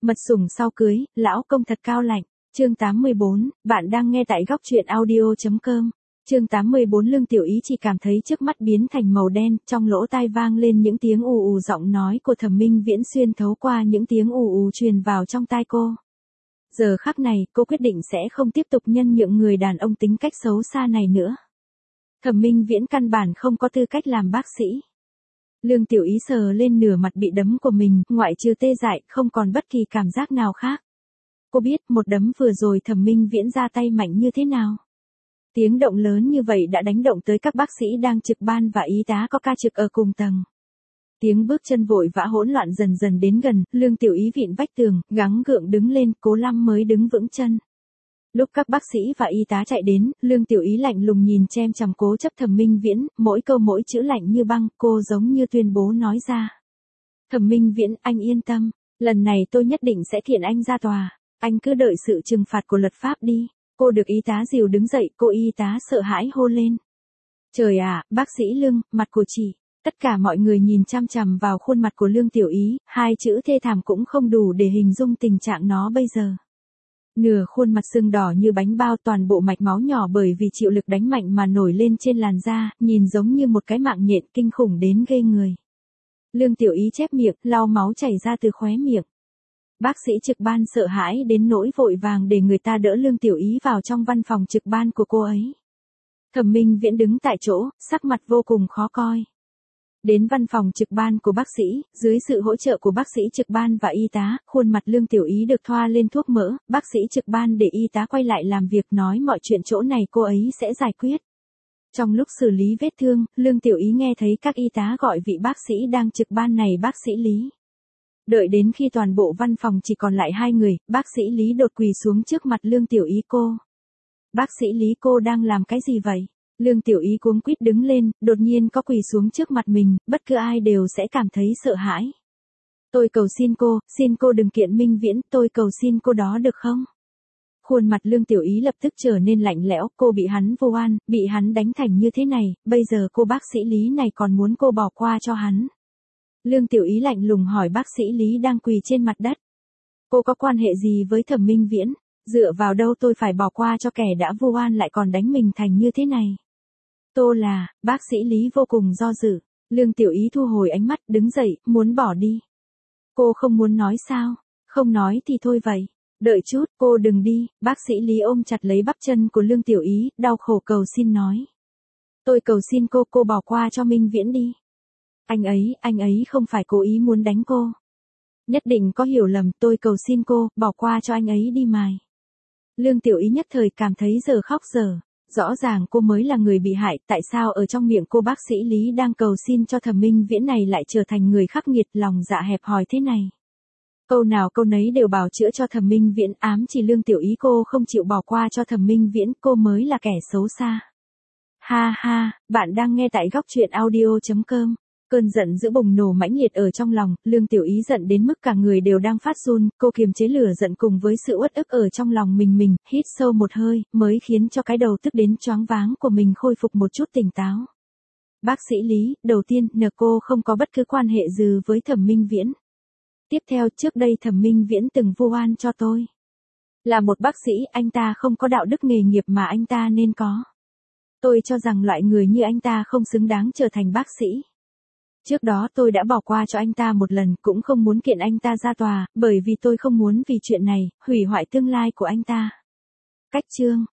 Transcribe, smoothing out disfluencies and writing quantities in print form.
Mật sủng sau cưới, lão công thật cao lạnh. Chương 84, bạn đang nghe tại góc truyện audio.com. Chương 84 Lương Tiểu Ý chỉ cảm thấy trước mắt biến thành màu đen, trong lỗ tai vang lên những tiếng ù ù, giọng nói của Thẩm Minh Viễn xuyên thấu qua những tiếng ù ù truyền vào trong tai cô. Giờ khắc này, cô quyết định sẽ không tiếp tục nhân nhượng người đàn ông tính cách xấu xa này nữa. Thẩm Minh Viễn căn bản không có tư cách làm bác sĩ. Lương Tiểu Ý sờ lên nửa mặt bị đấm của mình, ngoại trừ tê dại, không còn bất kỳ cảm giác nào khác. Cô biết một đấm vừa rồi Thẩm Minh Viễn ra tay mạnh như thế nào. Tiếng động lớn như vậy đã đánh động tới các bác sĩ đang trực ban và y tá có ca trực ở cùng tầng. Tiếng bước chân vội vã hỗn loạn dần dần đến gần, Lương Tiểu Ý vịn vách tường, gắng gượng đứng lên, cố lắm mới đứng vững chân. Lúc các bác sĩ và y tá chạy đến, Lương Tiểu Ý lạnh lùng nhìn chem chằm cố chấp Thẩm Minh Viễn, mỗi câu mỗi chữ lạnh như băng, cô giống như tuyên bố nói ra. Thẩm Minh Viễn, anh yên tâm, lần này tôi nhất định sẽ kiện anh ra tòa, anh cứ đợi sự trừng phạt của luật pháp đi. Cô được y tá dìu đứng dậy, cô y tá sợ hãi hô lên. Trời ạ, bác sĩ Lương, mặt của chị. Tất cả mọi người nhìn chăm chằm vào khuôn mặt của Lương Tiểu Ý, hai chữ thê thảm cũng không đủ để hình dung tình trạng nó bây giờ. Nửa khuôn mặt sưng đỏ như bánh bao, toàn bộ mạch máu nhỏ bởi vì chịu lực đánh mạnh mà nổi lên trên làn da, nhìn giống như một cái mạng nhện kinh khủng đến ghê người. Lương Tiểu Ý chép miệng, lau máu chảy ra từ khóe miệng. Bác sĩ trực ban sợ hãi đến nỗi vội vàng để người ta đỡ Lương Tiểu Ý vào trong văn phòng trực ban của cô ấy. Thẩm Minh Viễn đứng tại chỗ, sắc mặt vô cùng khó coi. Đến văn phòng trực ban của bác sĩ, dưới sự hỗ trợ của bác sĩ trực ban và y tá, khuôn mặt Lương Tiểu Ý được thoa lên thuốc mỡ, bác sĩ trực ban để y tá quay lại làm việc nói mọi chuyện chỗ này cô ấy sẽ giải quyết. Trong lúc xử lý vết thương, Lương Tiểu Ý nghe thấy các y tá gọi vị bác sĩ đang trực ban này bác sĩ Lý. Đợi đến khi toàn bộ văn phòng chỉ còn lại hai người, bác sĩ Lý đột quỳ xuống trước mặt Lương Tiểu Ý cô. Bác sĩ Lý, cô đang làm cái gì vậy? Lương Tiểu Ý cuống quýt đứng lên, đột nhiên có quỳ xuống trước mặt mình, bất cứ ai đều sẽ cảm thấy sợ hãi. Tôi cầu xin cô đừng kiện Minh Viễn, tôi cầu xin cô đó được không? Khuôn mặt Lương Tiểu Ý lập tức trở nên lạnh lẽo, cô bị hắn vô oan, bị hắn đánh thành như thế này, bây giờ cô bác sĩ Lý này còn muốn cô bỏ qua cho hắn. Lương Tiểu Ý lạnh lùng hỏi bác sĩ Lý đang quỳ trên mặt đất. Cô có quan hệ gì với Thẩm Minh Viễn? Dựa vào đâu tôi phải bỏ qua cho kẻ đã vu oan lại còn đánh mình thành như thế này? Bác sĩ Lý vô cùng do dự. Lương Tiểu Ý thu hồi ánh mắt, đứng dậy, muốn bỏ đi. Cô không muốn nói sao? Không nói thì thôi vậy. Đợi chút, cô đừng đi. Bác sĩ Lý ôm chặt lấy bắp chân của Lương Tiểu Ý, đau khổ cầu xin nói. Tôi cầu xin cô bỏ qua cho Minh Viễn đi. Anh ấy không phải cố ý muốn đánh cô. Nhất định có hiểu lầm, tôi cầu xin cô, bỏ qua cho anh ấy đi mài. Lương Tiểu Ý nhất thời cảm thấy giờ khóc giờ. Rõ ràng cô mới là người bị hại, tại sao ở trong miệng cô bác sĩ Lý đang cầu xin cho Thẩm Minh Viễn này lại trở thành người khắc nghiệt, lòng dạ hẹp hòi thế này. Câu nào câu nấy đều bào chữa cho Thẩm Minh Viễn, ám chỉ Lương Tiểu Ý cô không chịu bỏ qua cho Thẩm Minh Viễn, cô mới là kẻ xấu xa. Ha ha, bạn đang nghe tại góc truyện audio.com. Cơn giận dữ bùng nổ mãnh liệt ở trong lòng, Lương Tiểu Ý giận đến mức cả người đều đang phát run, cô kiềm chế lửa giận cùng với sự uất ức ở trong lòng mình, hít sâu một hơi, mới khiến cho cái đầu tức đến choáng váng của mình khôi phục một chút tỉnh táo. Bác sĩ Lý, đầu tiên, cô không có bất cứ quan hệ gì với Thẩm Minh Viễn. Tiếp theo, trước đây Thẩm Minh Viễn từng vu oan cho tôi. Là một bác sĩ, anh ta không có đạo đức nghề nghiệp mà anh ta nên có. Tôi cho rằng loại người như anh ta không xứng đáng trở thành bác sĩ. Trước đó tôi đã bỏ qua cho anh ta một lần, cũng không muốn kiện anh ta ra tòa, bởi vì tôi không muốn vì chuyện này, hủy hoại tương lai của anh ta. Cách chương.